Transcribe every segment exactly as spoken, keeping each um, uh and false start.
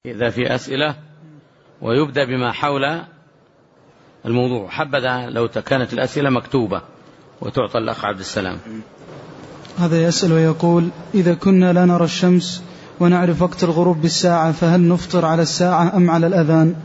إذا في أسئلة ويبدأ بما حول الموضوع. حبذا لو كانت الأسئلة مكتوبة وتعطى الأخ عبد السلام. هذا يسأل ويقول: إذا كنا لا نرى الشمس ونعرف وقت الغروب بالساعة فهل نفطر على الساعة أم على الأذان؟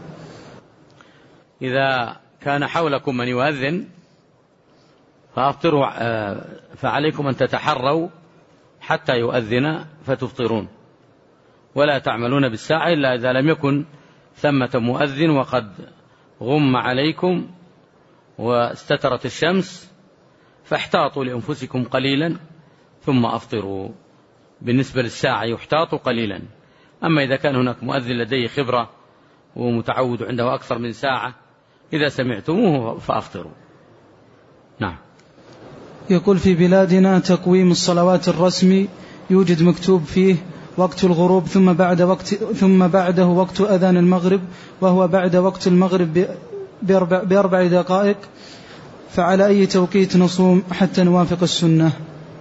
إذا كان حولكم من يؤذن فأفطروا، فعليكم أن تتحروا حتى يؤذن فتفطرون، ولا تعملون بالساعة إلا إذا لم يكن ثمة مؤذن وقد غم عليكم واستترت الشمس، فاحتاطوا لأنفسكم قليلا ثم أفطروا. بالنسبة للساعة يحتاط قليلا، أما إذا كان هناك مؤذن لديه خبرة ومتعود عنده أكثر من ساعة إذا سمعتموه فأفطروا. نعم. يقول: في بلادنا تقويم الصلوات الرسمي يوجد مكتوب فيه وقت الغروب ثم بعد وقت ثم بعده وقت أذان المغرب، وهو بعد وقت المغرب بأربع, بأربع دقائق، فعلى أي توقيت نصوم حتى نوافق السنة؟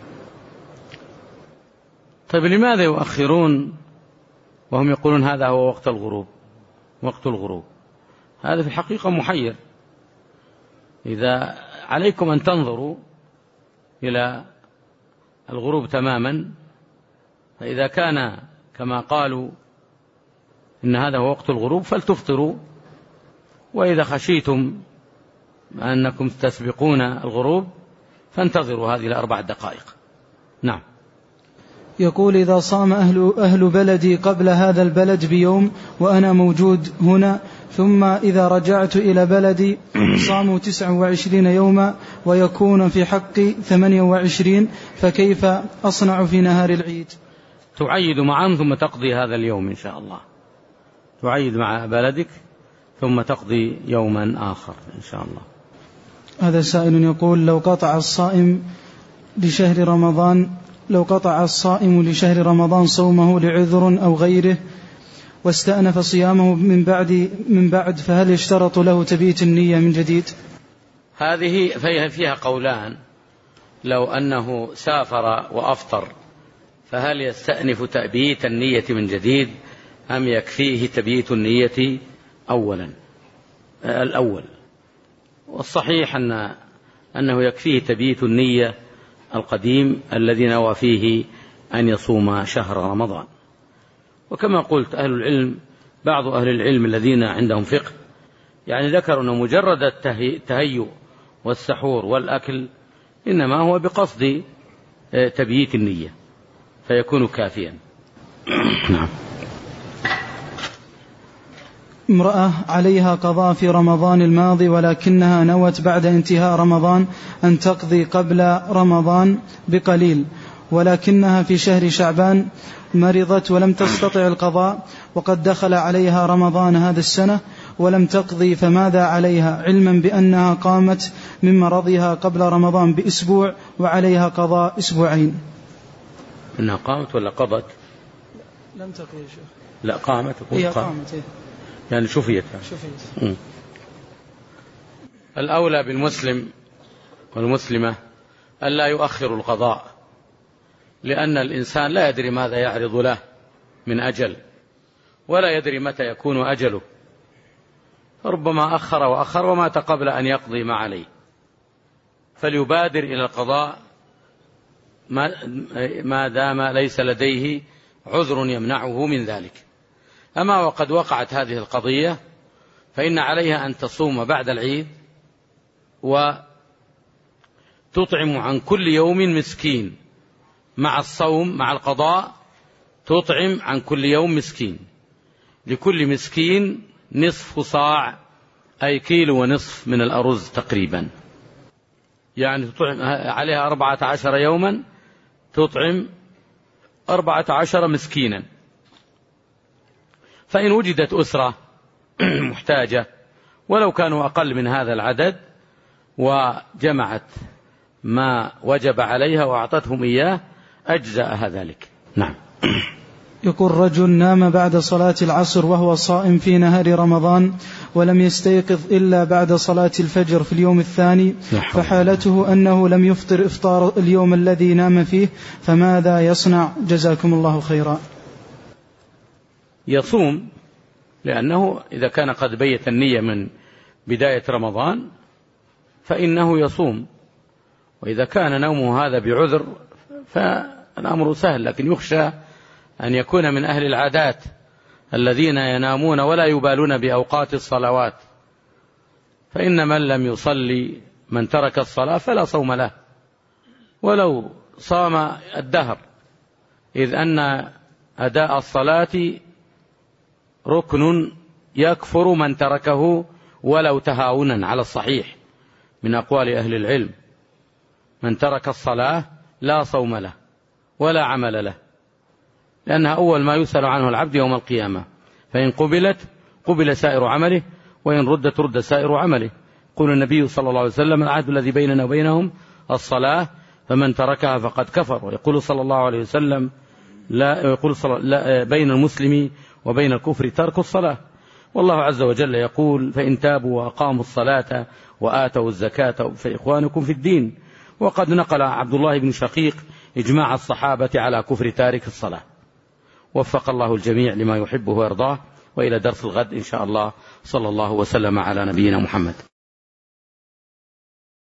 طيب لماذا يؤخرون وهم يقولون هذا هو وقت الغروب وقت الغروب؟ هذا في الحقيقة محير. إذا عليكم أن تنظروا إلى الغروب تماما، فإذا كان كما قالوا إن هذا هو وقت الغروب فلتفطروا، وإذا خشيتم أنكم تسبقون الغروب فانتظروا هذه الأربع دقائق. نعم. يقول: إذا صام أهل, أهل بلدي قبل هذا البلد بيوم وأنا موجود هنا، ثم إذا رجعت إلى بلدي صاموا تسعة وعشرين يوما ويكون في حقي ثمانية وعشرين، فكيف أصنع في نهار العيد؟ تعيد معهم ثم تقضي هذا اليوم إن شاء الله، تعيد مع بلدك ثم تقضي يوما آخر إن شاء الله. هذا سائل يقول: لو قطع الصائم لشهر رمضان لو قطع الصائم لشهر رمضان صومه لعذر أو غيره واستأنف صيامه من بعد من بعد فهل يشترط له تبييت النية من جديد؟ هذه فيها قولان. لو أنه سافر وأفطر فهل يستأنف تبييت النية من جديد أم يكفيه تبييت النية أولا الأول؟ والصحيح أن أنه يكفيه تبييت النية القديم الذي نوى فيه أن يصوم شهر رمضان. وكما قلت أهل العلم بعض أهل العلم الذين عندهم فقه يعني ذكروا أن مجرد التهيؤ والسحور والأكل إنما هو بقصد تبييت النية فيكون كافيا. نعم. امرأة عليها قضاء في رمضان الماضي ولكنها نوت بعد انتهاء رمضان أن تقضي قبل رمضان بقليل، ولكنها في شهر شعبان مرضت ولم تستطع القضاء وقد دخل عليها رمضان هذا السنة ولم تقضي، فماذا عليها علما بأنها قامت من مرضها قبل رمضان بأسبوع وعليها قضاء أسبوعين؟ إنها قامت ولا قضت؟ لم تقضي شيء. لا قامت. هي قامت هي. يعني شفيت. شفيت. الأولى بالمسلم والمسلمة ألا يؤخر القضاء، لأن الإنسان لا يدري ماذا يعرض له من أجل ولا يدري متى يكون أجله، ربما أخر وأخر ومات قبل أن يقضي ما عليه، فليبادر إلى القضاء ما دام ليس لديه عذر يمنعه من ذلك. أما وقد وقعت هذه القضية فإن عليها أن تصوم بعد العيد وتطعم عن كل يوم مسكين، مع الصوم مع القضاء تطعم عن كل يوم مسكين، لكل مسكين نصف صاع أي كيلو ونصف من الأرز تقريبا، يعني تطعم عليها أربعة عشر يوما تطعم أربعة عشر مسكينا. فإن وجدت أسرة محتاجة ولو كانوا أقل من هذا العدد وجمعت ما وجب عليها وأعطتهم إياه أجزأها ذلك. نعم. يقول: رجل نام بعد صلاة العصر وهو صائم في نهار رمضان ولم يستيقظ إلا بعد صلاة الفجر في اليوم الثاني، فحالته أنه لم يفطر إفطار اليوم الذي نام فيه، فماذا يصنع؟ جزاكم الله خيرا. يصوم لأنه إذا كان قد بيت النية من بداية رمضان فإنه يصوم، وإذا كان نومه هذا بعذر فالأمر سهل، لكن يخشى أن يكون من أهل العادات الذين ينامون ولا يبالون بأوقات الصلوات، فإن من لم يصلي من ترك الصلاة فلا صوم له ولو صام الدهر، إذ أن أداء الصلاة ركن يكفر من تركه ولو تهاونا على الصحيح من أقوال أهل العلم. من ترك الصلاة لا صوم له ولا عمل له، لأنها أول ما يسأل عنه العبد يوم القيامة، فإن قبلت قبل سائر عمله وإن ردت رد سائر عمله. يقول النبي صلى الله عليه وسلم: العهد الذي بيننا وبينهم الصلاة فمن تركها فقد كفر. ويقول صلى الله عليه وسلم: لا يقول صلى لا بين المسلم وبين الكفر ترك الصلاة. والله عز وجل يقول: فإن تابوا وأقاموا الصلاة وآتوا الزكاة فإخوانكم في الدين. وقد نقل عبد الله بن شقيق إجماع الصحابة على كفر تارك الصلاة. وفق الله الجميع لما يحبه ويرضاه، وإلى درس الغد إن شاء الله. صلى الله وسلم على نبينا محمد.